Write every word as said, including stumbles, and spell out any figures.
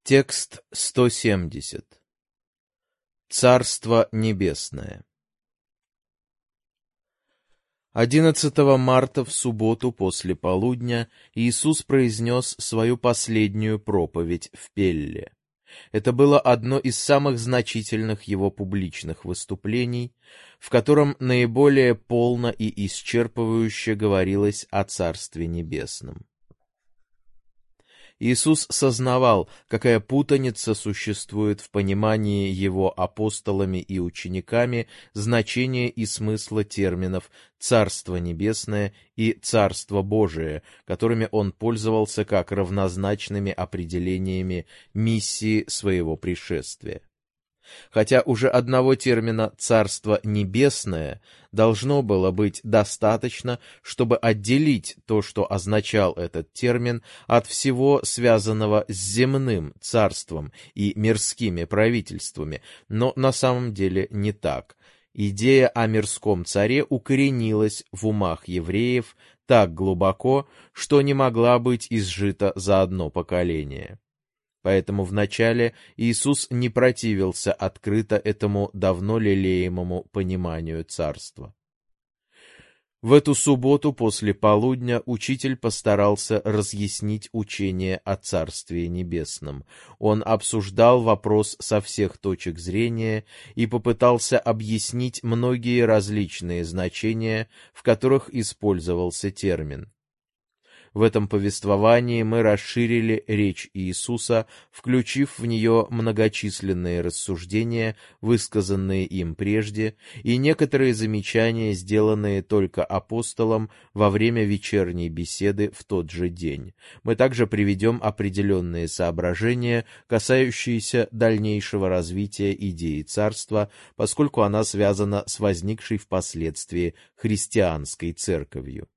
Текст сто семьдесят. Царство Небесное. Одиннадцатого марта в субботу после полудня Иисус произнес свою последнюю проповедь в Пелле. Это было одно из самых значительных его публичных выступлений, в котором наиболее полно и исчерпывающе говорилось о Царстве Небесном. Иисус сознавал, какая путаница существует в понимании его апостолами и учениками значения и смысла терминов «Царство Небесное» и «Царство Божие», которыми он пользовался как равнозначными определениями миссии своего пришествия. Хотя уже одного термина «Царство Небесное» должно было быть достаточно, чтобы отделить то, что означал этот термин, от всего связанного с земным царством и мирскими правительствами, но на самом деле не так. Идея о мирском царе укоренилась в умах евреев так глубоко, что не могла быть изжита за одно поколение. Поэтому вначале Иисус не противился открыто этому давно лелеемому пониманию царства. В эту субботу после полудня учитель постарался разъяснить учение о Царстве Небесном. Он обсуждал вопрос со всех точек зрения и попытался объяснить многие различные значения, в которых использовался термин. В этом повествовании мы расширили речь Иисуса, включив в нее многочисленные рассуждения, высказанные им прежде, и некоторые замечания, сделанные только апостолом во время вечерней беседы в тот же день. Мы также приведем определенные соображения, касающиеся дальнейшего развития идеи царства, поскольку она связана с возникшей впоследствии христианской церковью.